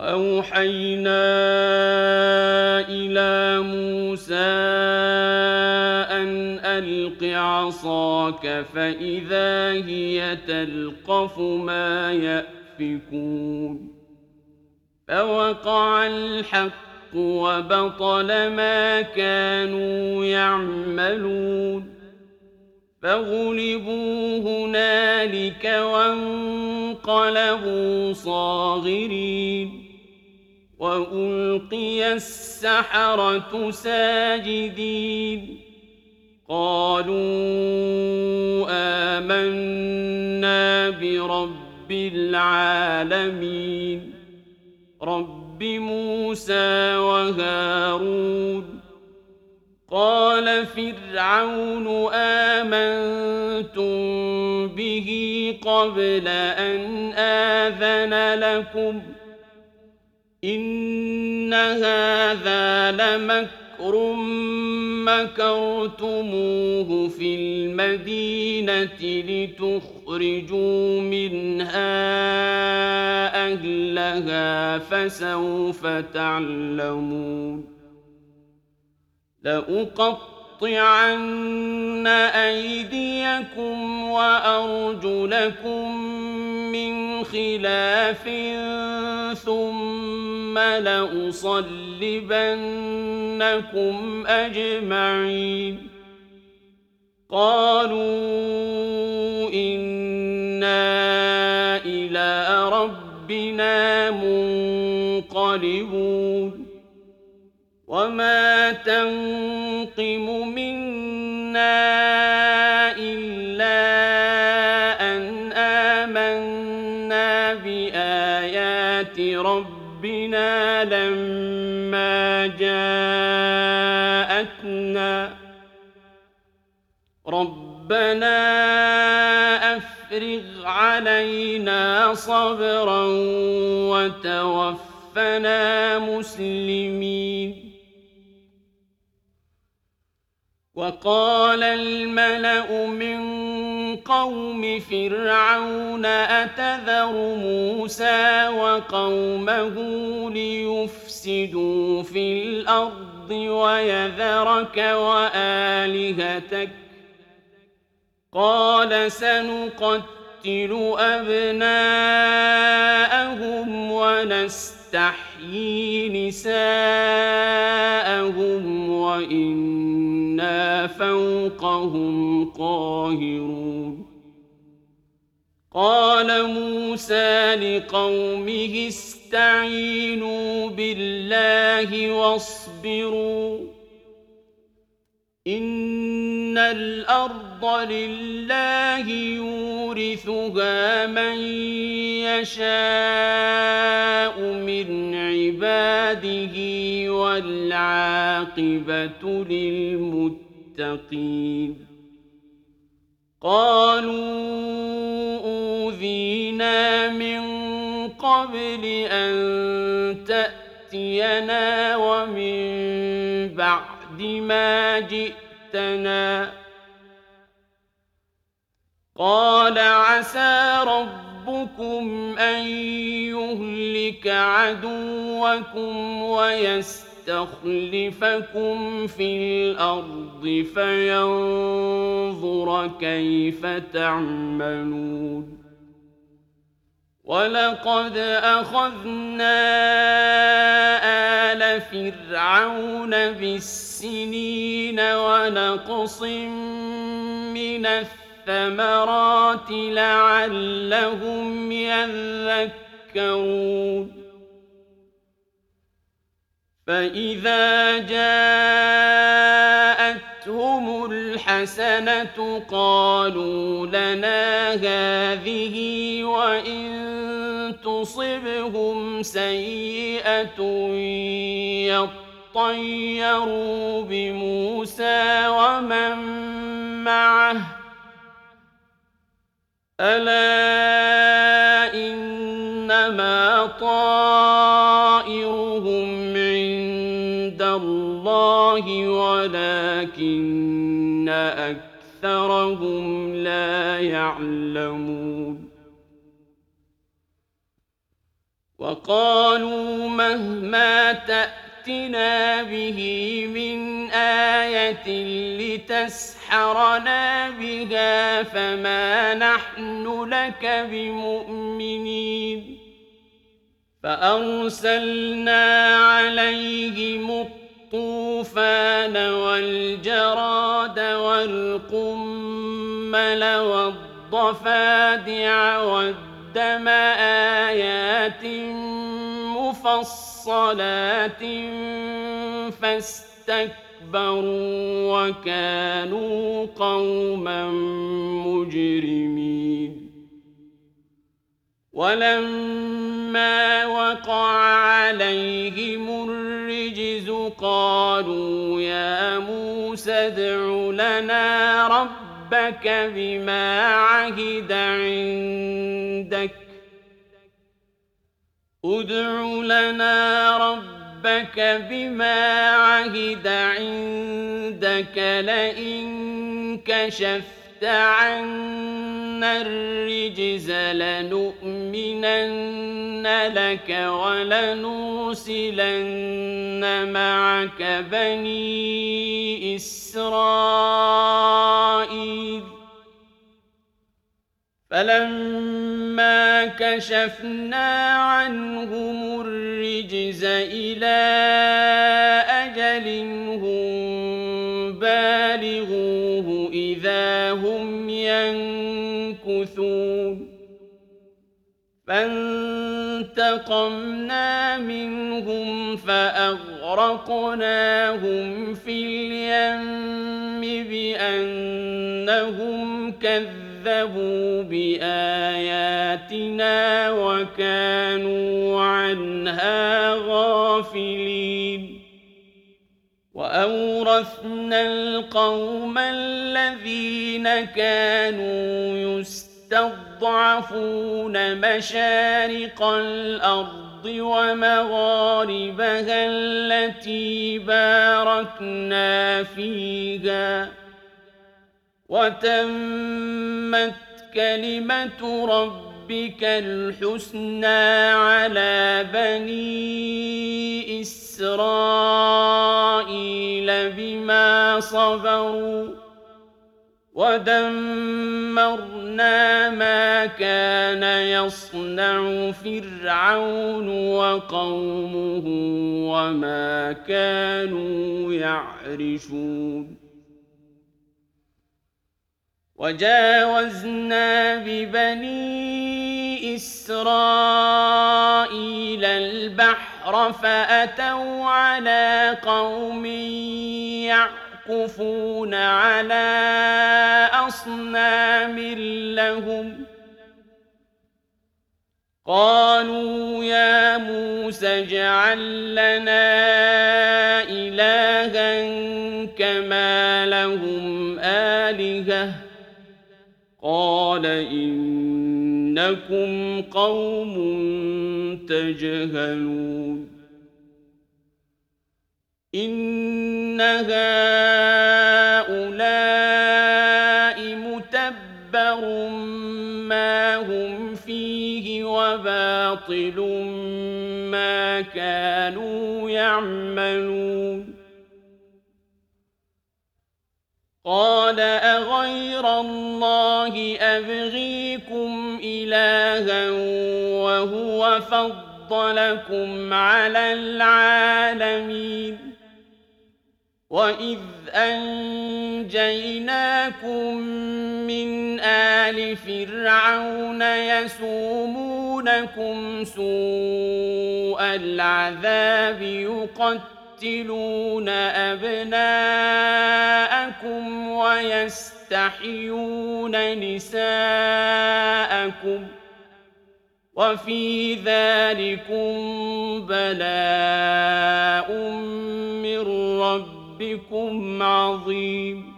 وأوحينا إلى موسى أن ألق عصاك فإذا هي تلقف ما يأفكون فوقع الحق وبطل ما كانوا يعملون فغلبوا هنالك وانقلبوا صاغرين وألقي السحرة ساجدين قالوا آمنا برب العالمين رب موسى وهارون قال فرعون آمنتم به قبل أن آذن لكم إن هذا لمكر مكرتموه في المدينة لتخرجوا منها أهلها فسوف تعلمون لأقطعن أيديكم وأرجلكم من خلاف ثم لأصلبنكم أجمعين قالوا إنا إلى ربنا منقلبون وما تنقم منا إلا أن آمنا بآيات ربنا لما جاءتنا ربنا أفرغ علينا صبرا وتوفنا مسلمين وقال الملأ من قوم فرعون أتذر موسى وقومه ليفسدوا في الأرض ويذرك وآلهتك قال سنقتل أبناءهم ونستحيي نساءهم وإنا فوقهم قاهرون قال موسى لقومه استعينوا بالله واصبروا إن الأرض لله يورثها من يشاء من عباده والعاقبة للمتقين قالوا أوذينا من قبل أن تأتينا ومن بعد ما جئتنا قال عسى ربكم أن يهلك عدوكم ويستخلفكم في الأرض فينظر كيف تعملون ولقد أخذنا آل فرعون بالسنين ونقص من الثمرات لعلهم يذكرون فإذا جاءتهم الحسنة قالوا لنا هذه وإن تصبهم سيئة يطيروا بموسى ومن معه ألا إنما طائرهم عند الله ولكن أكثرهم لا يعلمون وقالوا مهما تأتنا به من آية لتسحرنا بها فما نحن لك بمؤمنين فأرسلنا عليهم الطوفان والجراد والقمل والضفادع والدم آيات مفصلات فاستكبروا وكانوا قوما مجرمين ولما وقع عليهم الرجز قالوا يا موسى ادع لنا ربك بما عهد عندك لئن كشفت عنا الرجز لنؤمنن لك ولنرسلن معك بني إسرائيل فلما كشفنا عنهم الرجز إلى أجل هم بالغوه إذا هم ينكثون فانتقمنا منهم فأغرقناهم في اليم بأنهم كذبوا بآياتنا وكانوا عنها غافلين وأورثنا القوم الذين كانوا يستضعفون مشارق الأرض ومغاربها التي باركنا فيها وتمت كلمة ربك الحسنى على بني إسرائيل بما صبروا ودمرنا ما كان يصنع فرعون وقومه وما كانوا يعرشون وجاوزنا ببني إسرائيل البحر فأتوا على قوم يعكفون على أصنام لهم قالوا يا موسى اجعل لنا إلها كما لهم آلهة قال إنكم قوم تجهلون إن هؤلاء متبر ما هم فيه وباطل ما كانوا يعملون قال أغير الله أبغيكم إلها وهو فضلكم على العالمين وإذ أنجيناكم من آل فرعون يسومونكم سوء العذاب يقتلون أبناءكم ويستحيون نساءكم وفي ذلكم بلاء من ربكم عظيم